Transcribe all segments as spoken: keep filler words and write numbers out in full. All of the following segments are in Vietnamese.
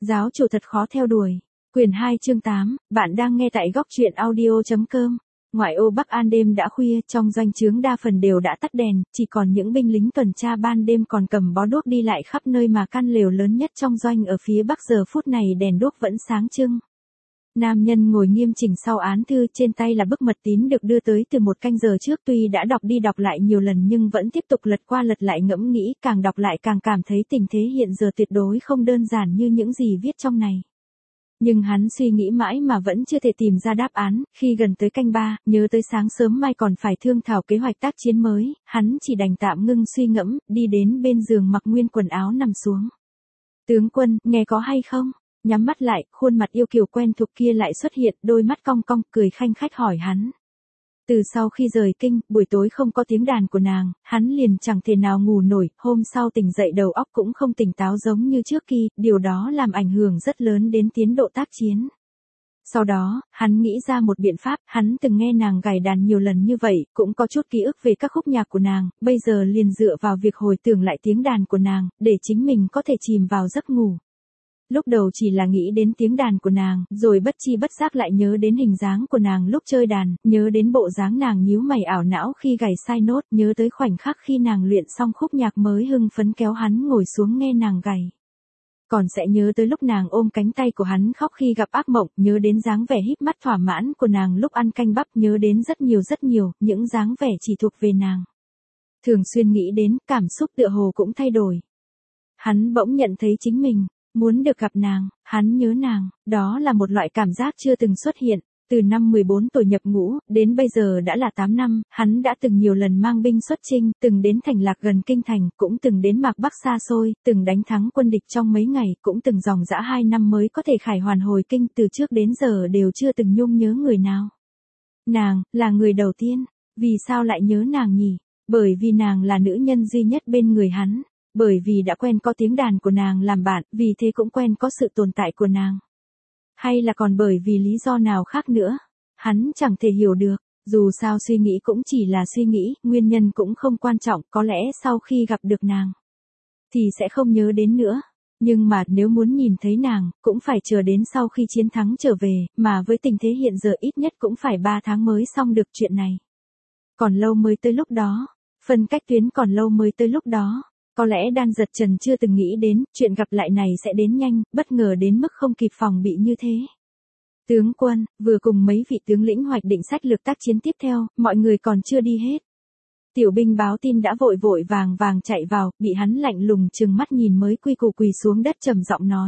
Giáo chủ thật khó theo đuổi. Quyển hai chương tám, bạn đang nghe tại góc truyện audio chấm com. Ngoại ô Bắc An đêm đã khuya, trong doanh trướng đa phần đều đã tắt đèn, chỉ còn những binh lính tuần tra ban đêm còn cầm bó đuốc đi lại khắp nơi mà căn lều lớn nhất trong doanh ở phía bắc giờ phút này đèn đuốc vẫn sáng trưng. Nam nhân ngồi nghiêm chỉnh sau án thư, trên tay là bức mật tín được đưa tới từ một canh giờ trước, tuy đã đọc đi đọc lại nhiều lần nhưng vẫn tiếp tục lật qua lật lại ngẫm nghĩ, càng đọc lại càng cảm thấy tình thế hiện giờ tuyệt đối không đơn giản như những gì viết trong này. Nhưng hắn suy nghĩ mãi mà vẫn chưa thể tìm ra đáp án, khi gần tới canh ba, nhớ tới sáng sớm mai còn phải thương thảo kế hoạch tác chiến mới, hắn chỉ đành tạm ngưng suy ngẫm, đi đến bên giường mặc nguyên quần áo nằm xuống. Tướng quân, nghe có hay không? Nhắm mắt lại, khuôn mặt yêu kiều quen thuộc kia lại xuất hiện, đôi mắt cong cong, cười khanh khách hỏi hắn. Từ sau khi rời kinh, buổi tối không có tiếng đàn của nàng, hắn liền chẳng thể nào ngủ nổi, hôm sau tỉnh dậy đầu óc cũng không tỉnh táo giống như trước kia, điều đó làm ảnh hưởng rất lớn đến tiến độ tác chiến. Sau đó, hắn nghĩ ra một biện pháp, hắn từng nghe nàng gảy đàn nhiều lần như vậy, cũng có chút ký ức về các khúc nhạc của nàng, bây giờ liền dựa vào việc hồi tưởng lại tiếng đàn của nàng, để chính mình có thể chìm vào giấc ngủ. Lúc đầu chỉ là nghĩ đến tiếng đàn của nàng, rồi bất chi bất giác lại nhớ đến hình dáng của nàng lúc chơi đàn, nhớ đến bộ dáng nàng nhíu mày ảo não khi gảy sai nốt, nhớ tới khoảnh khắc khi nàng luyện xong khúc nhạc mới hưng phấn kéo hắn ngồi xuống nghe nàng gảy. Còn sẽ nhớ tới lúc nàng ôm cánh tay của hắn khóc khi gặp ác mộng, nhớ đến dáng vẻ híp mắt thỏa mãn của nàng lúc ăn canh bắp, nhớ đến rất nhiều rất nhiều, những dáng vẻ chỉ thuộc về nàng. Thường xuyên nghĩ đến, cảm xúc tựa hồ cũng thay đổi. Hắn bỗng nhận thấy chính mình muốn được gặp nàng, hắn nhớ nàng, đó là một loại cảm giác chưa từng xuất hiện. Từ năm mười bốn tuổi nhập ngũ, đến bây giờ đã là tám năm, hắn đã từng nhiều lần mang binh xuất chinh, từng đến thành lạc gần kinh thành, cũng từng đến mạc Bắc xa xôi, từng đánh thắng quân địch trong mấy ngày, cũng từng dòng dã hai năm mới có thể khải hoàn hồi kinh, từ trước đến giờ đều chưa từng nhung nhớ người nào. Nàng, là người đầu tiên. Vì sao lại nhớ nàng nhỉ? Bởi vì nàng là nữ nhân duy nhất bên người hắn. Bởi vì đã quen có tiếng đàn của nàng làm bạn, vì thế cũng quen có sự tồn tại của nàng. Hay là còn bởi vì lý do nào khác nữa? Hắn chẳng thể hiểu được, dù sao suy nghĩ cũng chỉ là suy nghĩ, nguyên nhân cũng không quan trọng, có lẽ sau khi gặp được nàng, thì sẽ không nhớ đến nữa. Nhưng mà nếu muốn nhìn thấy nàng, cũng phải chờ đến sau khi chiến thắng trở về, mà với tình thế hiện giờ ít nhất cũng phải ba tháng mới xong được chuyện này. Còn lâu mới tới lúc đó, phân cách tuyến còn lâu mới tới lúc đó. Có lẽ Đan Dật Trần chưa từng nghĩ đến, chuyện gặp lại này sẽ đến nhanh, bất ngờ đến mức không kịp phòng bị như thế. Tướng quân, vừa cùng mấy vị tướng lĩnh hoạch định sách lược tác chiến tiếp theo, mọi người còn chưa đi hết. Tiểu binh báo tin đã vội vội vàng vàng chạy vào, bị hắn lạnh lùng trừng mắt nhìn mới quy củ quỳ xuống đất trầm giọng nói.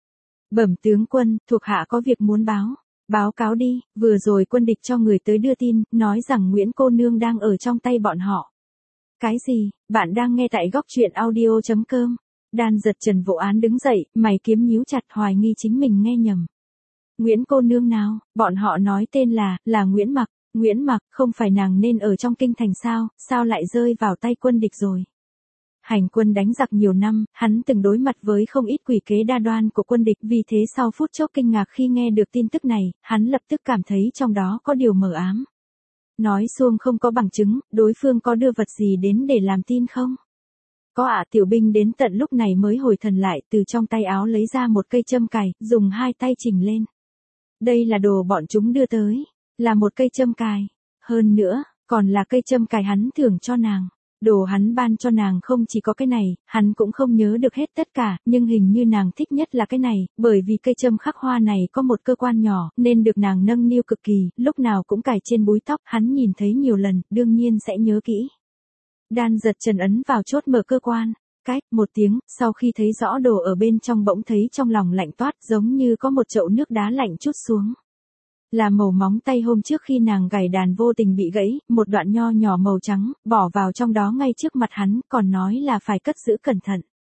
Bẩm tướng quân, thuộc hạ có việc muốn báo. Báo cáo đi, vừa rồi quân địch cho người tới đưa tin, nói rằng Nguyễn cô nương đang ở trong tay bọn họ. Cái gì? Bạn đang nghe tại góc truyện audio chấm com. Đan Dật Trần vỗ án đứng dậy, mày kiếm nhíu chặt hoài nghi chính mình nghe nhầm. Nguyễn cô nương nào? Bọn họ nói tên là, là Nguyễn Mặc. Nguyễn Mặc, không phải nàng nên ở trong kinh thành sao, sao lại rơi vào tay quân địch rồi? Hành quân đánh giặc nhiều năm, hắn từng đối mặt với không ít quỷ kế đa đoan của quân địch, vì thế sau phút chốc kinh ngạc khi nghe được tin tức này, hắn lập tức cảm thấy trong đó có điều mờ ám. Nói xuông không có bằng chứng, đối phương có đưa vật gì đến để làm tin không? Có ạ. Tiểu binh đến tận lúc này mới hồi thần lại, từ trong tay áo lấy ra một cây châm cài, dùng hai tay chỉnh lên. Đây là đồ bọn chúng đưa tới, là một cây châm cài. Hơn nữa, còn là cây châm cài hắn thưởng cho nàng. Đồ hắn ban cho nàng không chỉ có cái này, hắn cũng không nhớ được hết tất cả, nhưng hình như nàng thích nhất là cái này, bởi vì cây châm khắc hoa này có một cơ quan nhỏ, nên được nàng nâng niu cực kỳ, lúc nào cũng cài trên búi tóc, hắn nhìn thấy nhiều lần, đương nhiên sẽ nhớ kỹ. Đan Dật Trần ấn vào chốt mở cơ quan, cách, một tiếng, sau khi thấy rõ đồ ở bên trong bỗng thấy trong lòng lạnh toát, giống như có một chậu nước đá lạnh trút xuống. Là màu móng tay hôm trước khi nàng gảy đàn vô tình bị gãy, một đoạn nho nhỏ màu trắng, bỏ vào trong đó ngay trước mặt hắn, còn nói là phải cất giữ cẩn thận.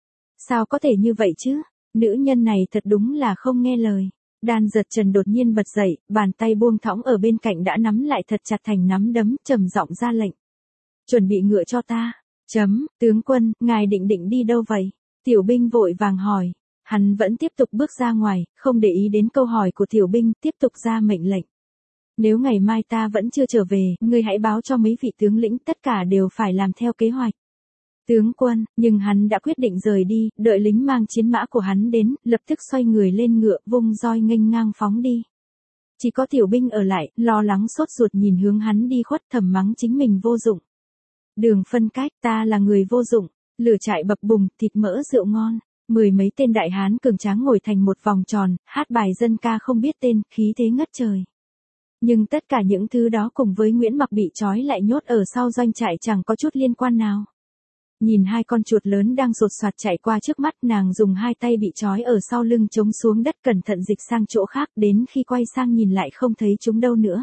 Sao có thể như vậy chứ? Nữ nhân này thật đúng là không nghe lời. Đan Dật Trần đột nhiên bật dậy, bàn tay buông thõng ở bên cạnh đã nắm lại thật chặt thành nắm đấm, trầm giọng ra lệnh. Chuẩn bị ngựa cho ta. Chấm, tướng quân, ngài định định đi đâu vậy? Tiểu binh vội vàng hỏi. Hắn vẫn tiếp tục bước ra ngoài, không để ý đến câu hỏi của tiểu binh, tiếp tục ra mệnh lệnh. Nếu ngày mai ta vẫn chưa trở về, ngươi hãy báo cho mấy vị tướng lĩnh, tất cả đều phải làm theo kế hoạch. Tướng quân, nhưng hắn đã quyết định rời đi, đợi lính mang chiến mã của hắn đến, lập tức xoay người lên ngựa, vung roi nghênh ngang phóng đi. Chỉ có tiểu binh ở lại, lo lắng sốt ruột nhìn hướng hắn đi khuất, thầm mắng chính mình vô dụng. Đường phân cách, ta là người vô dụng, lửa trại bập bùng, thịt mỡ rượu ngon. Mười mấy tên đại hán cường tráng ngồi thành một vòng tròn, hát bài dân ca không biết tên, khí thế ngất trời. Nhưng tất cả những thứ đó cùng với Nguyễn Mặc bị trói lại nhốt ở sau doanh trại chẳng có chút liên quan nào. Nhìn hai con chuột lớn đang sột soạt chạy qua trước mắt, nàng dùng hai tay bị trói ở sau lưng chống xuống đất, cẩn thận dịch sang chỗ khác, đến khi quay sang nhìn lại không thấy chúng đâu nữa.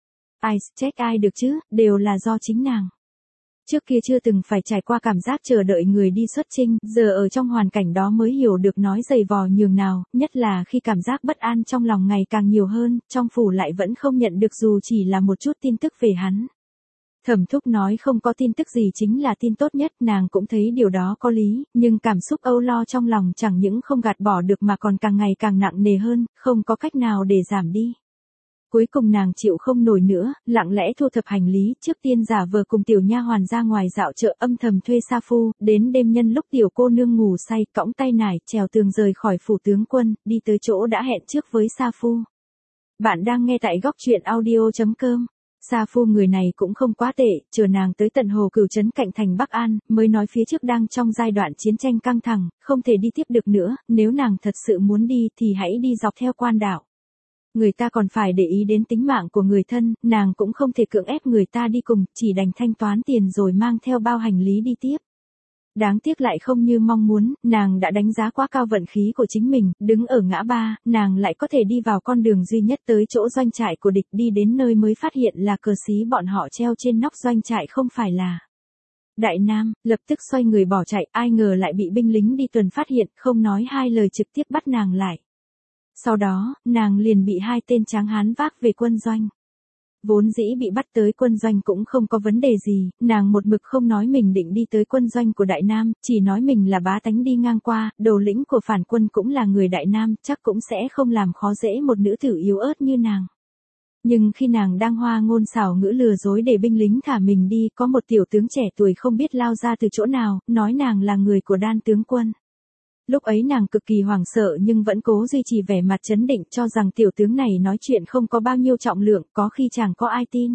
Ai trách ai được chứ, đều là do chính nàng. Trước kia chưa từng phải trải qua cảm giác chờ đợi người đi xuất chinh, giờ ở trong hoàn cảnh đó mới hiểu được nói dày vò nhường nào, nhất là khi cảm giác bất an trong lòng ngày càng nhiều hơn, trong phủ lại vẫn không nhận được dù chỉ là một chút tin tức về hắn. Thẩm Thúc nói không có tin tức gì chính là tin tốt nhất, nàng cũng thấy điều đó có lý, nhưng cảm xúc âu lo trong lòng chẳng những không gạt bỏ được mà còn càng ngày càng nặng nề hơn, không có cách nào để giảm đi. Cuối cùng nàng chịu không nổi nữa, lặng lẽ thu thập hành lý, trước tiên giả vờ cùng tiểu nha hoàn ra ngoài dạo chợ, âm thầm thuê sa phu, đến đêm nhân lúc tiểu cô nương ngủ say, cõng tay nải, trèo tường rời khỏi phủ tướng quân, đi tới chỗ đã hẹn trước với sa phu. Bạn đang nghe tại góc truyện audio chấm com. Sa phu người này cũng không quá tệ, chờ nàng tới tận hồ Cửu trấn cạnh thành Bắc An, mới nói phía trước đang trong giai đoạn chiến tranh căng thẳng, không thể đi tiếp được nữa, nếu nàng thật sự muốn đi thì hãy đi dọc theo quan đảo. Người ta còn phải để ý đến tính mạng của người thân, nàng cũng không thể cưỡng ép người ta đi cùng, chỉ đành thanh toán tiền rồi mang theo bao hành lý đi tiếp. Đáng tiếc lại không như mong muốn, nàng đã đánh giá quá cao vận khí của chính mình, đứng ở ngã ba, nàng lại có thể đi vào con đường duy nhất tới chỗ doanh trại của địch, đi đến nơi mới phát hiện là cờ xí bọn họ treo trên nóc doanh trại không phải là Đại Nam, lập tức xoay người bỏ chạy, ai ngờ lại bị binh lính đi tuần phát hiện, không nói hai lời trực tiếp bắt nàng lại. Sau đó, nàng liền bị hai tên tráng hán vác về quân doanh. Vốn dĩ bị bắt tới quân doanh cũng không có vấn đề gì, nàng một mực không nói mình định đi tới quân doanh của Đại Nam, chỉ nói mình là bá tánh đi ngang qua, đầu lĩnh của phản quân cũng là người Đại Nam, chắc cũng sẽ không làm khó dễ một nữ tử yếu ớt như nàng. Nhưng khi nàng đang hoa ngôn xảo ngữ lừa dối để binh lính thả mình đi, có một tiểu tướng trẻ tuổi không biết lao ra từ chỗ nào, nói nàng là người của Đan tướng quân. Lúc ấy nàng cực kỳ hoảng sợ nhưng vẫn cố duy trì vẻ mặt trấn định, cho rằng tiểu tướng này nói chuyện không có bao nhiêu trọng lượng, có khi chẳng có ai tin.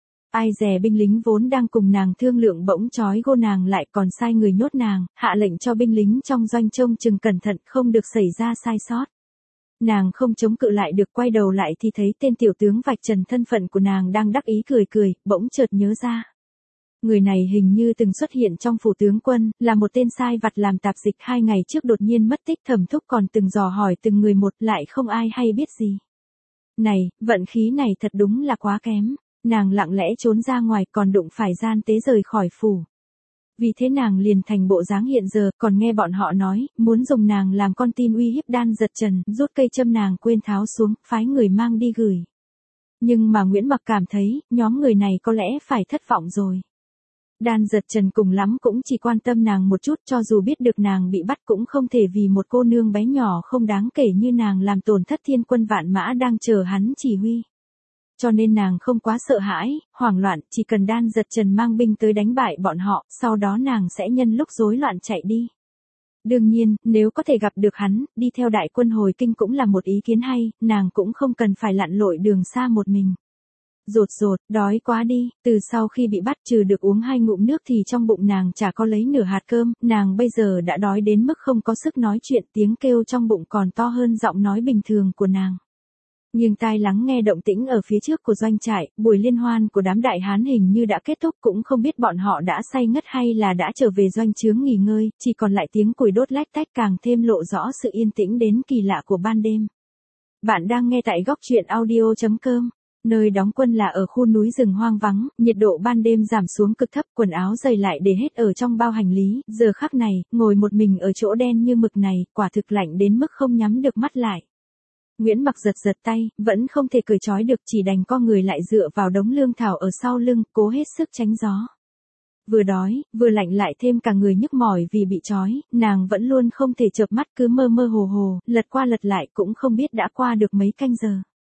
Ai dè binh lính vốn đang cùng nàng thương lượng bỗng trói gô nàng lại, còn sai người nhốt nàng, hạ lệnh cho binh lính trong doanh trông chừng cẩn thận, không được xảy ra sai sót. Nàng không chống cự lại được, quay đầu lại thì thấy tên tiểu tướng vạch trần thân phận của nàng đang đắc ý cười cười, bỗng chợt nhớ ra. Người này hình như từng xuất hiện trong phủ tướng quân, là một tên sai vặt làm tạp dịch, hai ngày trước đột nhiên mất tích, Thẩm Thúc còn từng dò hỏi từng người một, lại không ai hay biết gì. Này, vận khí này thật đúng là quá kém, nàng lặng lẽ trốn ra ngoài còn đụng phải gian tế rời khỏi phủ. Vì thế nàng liền thành bộ dáng hiện giờ, còn nghe bọn họ nói, muốn dùng nàng làm con tin uy hiếp Đan Giật Trần, rút cây châm nàng quên tháo xuống, phái người mang đi gửi. Nhưng mà Nguyễn Mặc cảm thấy, nhóm người này có lẽ phải thất vọng rồi. Đan Giật Trần cùng lắm cũng chỉ quan tâm nàng một chút, cho dù biết được nàng bị bắt cũng không thể vì một cô nương bé nhỏ không đáng kể như nàng làm tổn thất thiên quân vạn mã đang chờ hắn chỉ huy. Cho nên nàng không quá sợ hãi, hoảng loạn, chỉ cần Đan Giật Trần mang binh tới đánh bại bọn họ, sau đó nàng sẽ nhân lúc rối loạn chạy đi. Đương nhiên, nếu có thể gặp được hắn, đi theo đại quân hồi kinh cũng là một ý kiến hay, nàng cũng không cần phải lặn lội đường xa một mình. Rột rột, đói quá đi, từ sau khi bị bắt trừ được uống hai ngụm nước thì trong bụng nàng chả có lấy nửa hạt cơm, nàng bây giờ đã đói đến mức không có sức nói chuyện, tiếng kêu trong bụng còn to hơn giọng nói bình thường của nàng. Nhưng tai lắng nghe động tĩnh ở phía trước của doanh trại, buổi liên hoan của đám đại hán hình như đã kết thúc, cũng không biết bọn họ đã say ngất hay là đã trở về doanh trướng nghỉ ngơi, chỉ còn lại tiếng củi đốt lách tách càng thêm lộ rõ sự yên tĩnh đến kỳ lạ của ban đêm. Bạn đang nghe tại góc truyện audio chấm com. Nơi đóng quân là ở khu núi rừng hoang vắng, nhiệt độ ban đêm giảm xuống cực thấp, quần áo dày lại để hết ở trong bao hành lý, giờ khắc này, ngồi một mình ở chỗ đen như mực này, quả thực lạnh đến mức không nhắm được mắt lại. Nguyễn Mặc giật giật tay, vẫn không thể cởi trói được, chỉ đành co người lại dựa vào đống lương thảo ở sau lưng, cố hết sức tránh gió. Vừa đói, vừa lạnh lại thêm cả người nhức mỏi vì bị trói, nàng vẫn luôn không thể chợp mắt, cứ mơ mơ hồ hồ, lật qua lật lại cũng không biết đã qua được mấy canh giờ.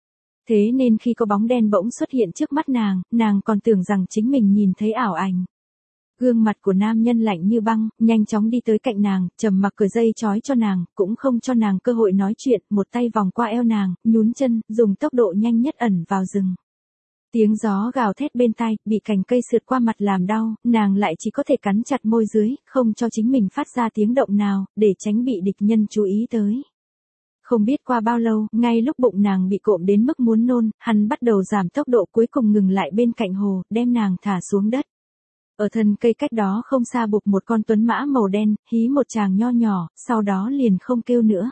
Thế nên khi có bóng đen bỗng xuất hiện trước mắt nàng, nàng còn tưởng rằng chính mình nhìn thấy ảo ảnh. Gương mặt của nam nhân lạnh như băng, nhanh chóng đi tới cạnh nàng, trầm mặc cởi dây trói cho nàng, cũng không cho nàng cơ hội nói chuyện, một tay vòng qua eo nàng, nhún chân, dùng tốc độ nhanh nhất ẩn vào rừng. Tiếng gió gào thét bên tai, bị cành cây sượt qua mặt làm đau, nàng lại chỉ có thể cắn chặt môi dưới, không cho chính mình phát ra tiếng động nào, để tránh bị địch nhân chú ý tới. Không biết qua bao lâu, ngay lúc bụng nàng bị cộm đến mức muốn nôn, hắn bắt đầu giảm tốc độ, cuối cùng ngừng lại bên cạnh hồ, đem nàng thả xuống đất. Ở thân cây cách đó không xa buộc một con tuấn mã màu đen, hí một tràng nho nhỏ, sau đó liền không kêu nữa.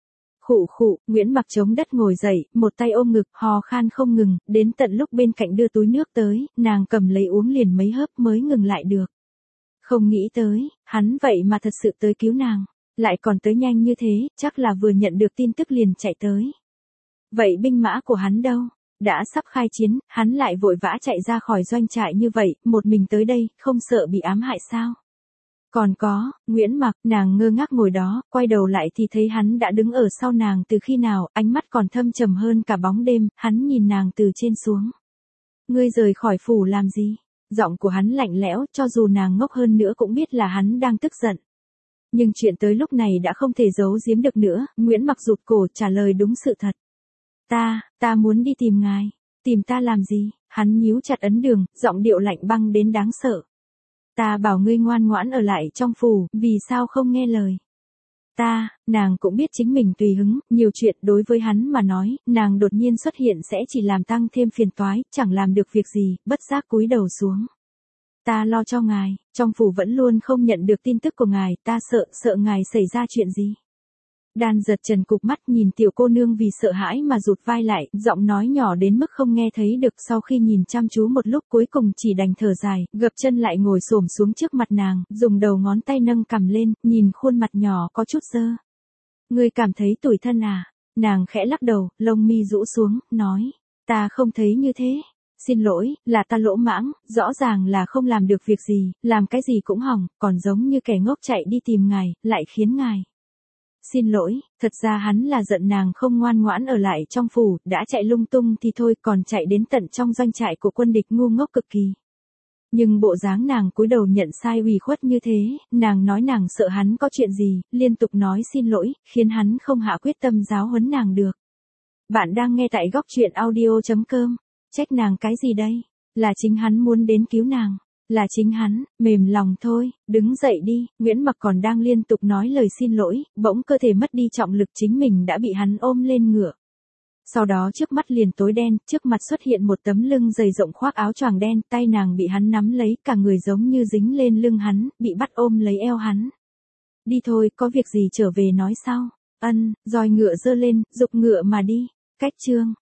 Khụ khụ, Nguyễn Mặc chống đất ngồi dậy, một tay ôm ngực, hò khan không ngừng, đến tận lúc bên cạnh đưa túi nước tới, nàng cầm lấy uống liền mấy hớp mới ngừng lại được. Không nghĩ tới, hắn vậy mà thật sự tới cứu nàng, lại còn tới nhanh như thế, chắc là vừa nhận được tin tức liền chạy tới. Vậy binh mã của hắn đâu? Đã sắp khai chiến, hắn lại vội vã chạy ra khỏi doanh trại như vậy, một mình tới đây, không sợ bị ám hại sao? Còn có, Nguyễn Mặc, nàng ngơ ngác ngồi đó, quay đầu lại thì thấy hắn đã đứng ở sau nàng từ khi nào, ánh mắt còn thâm trầm hơn cả bóng đêm, hắn nhìn nàng từ trên xuống. Ngươi rời khỏi phủ làm gì? Giọng của hắn lạnh lẽo, cho dù nàng ngốc hơn nữa cũng biết là hắn đang tức giận. Nhưng chuyện tới lúc này đã không thể giấu giếm được nữa, Nguyễn Mặc rụt cổ trả lời đúng sự thật. Ta, ta muốn đi tìm ngài. Tìm ta làm gì? Hắn nhíu chặt ấn đường, giọng điệu lạnh băng đến đáng sợ. Ta bảo ngươi ngoan ngoãn ở lại trong phủ, vì sao không nghe lời? Ta, nàng cũng biết chính mình tùy hứng, nhiều chuyện đối với hắn mà nói, nàng đột nhiên xuất hiện sẽ chỉ làm tăng thêm phiền toái, chẳng làm được việc gì, bất giác cúi đầu xuống. Ta lo cho ngài, trong phủ vẫn luôn không nhận được tin tức của ngài, ta sợ, sợ ngài xảy ra chuyện gì. Đan giật trần cục mắt nhìn tiểu cô nương vì sợ hãi mà rụt vai lại, giọng nói nhỏ đến mức không nghe thấy được, sau khi nhìn chăm chú một lúc cuối cùng chỉ đành thở dài, gập chân lại ngồi xổm xuống trước mặt nàng, dùng đầu ngón tay nâng cằm lên, nhìn khuôn mặt nhỏ có chút dơ. Ngươi cảm thấy tủi thân à? Nàng khẽ lắc đầu, lông mi rũ xuống, nói, ta không thấy như thế. Xin lỗi, là ta lỗ mãng, rõ ràng là không làm được việc gì, làm cái gì cũng hỏng, còn giống như kẻ ngốc chạy đi tìm ngài, lại khiến ngài. Xin lỗi, thật ra hắn là giận nàng không ngoan ngoãn ở lại trong phủ, đã chạy lung tung thì thôi, còn chạy đến tận trong doanh trại của quân địch ngu ngốc cực kỳ. Nhưng bộ dáng nàng cúi đầu nhận sai ủy khuất như thế, nàng nói nàng sợ hắn có chuyện gì, liên tục nói xin lỗi, khiến hắn không hạ quyết tâm giáo huấn nàng được. Bạn đang nghe tại góc truyện audio chấm com. Trách nàng cái gì đây? Là chính hắn muốn đến cứu nàng. Là chính hắn, mềm lòng thôi, đứng dậy đi. Nguyễn Mặc còn đang liên tục nói lời xin lỗi, bỗng cơ thể mất đi trọng lực, chính mình đã bị hắn ôm lên ngựa. Sau đó trước mắt liền tối đen, trước mặt xuất hiện một tấm lưng dày rộng khoác áo choàng đen, tay nàng bị hắn nắm lấy, cả người giống như dính lên lưng hắn, bị bắt ôm lấy eo hắn. Đi thôi, có việc gì trở về nói sau. Ân, roi ngựa giơ lên, giục ngựa mà đi. Cách chương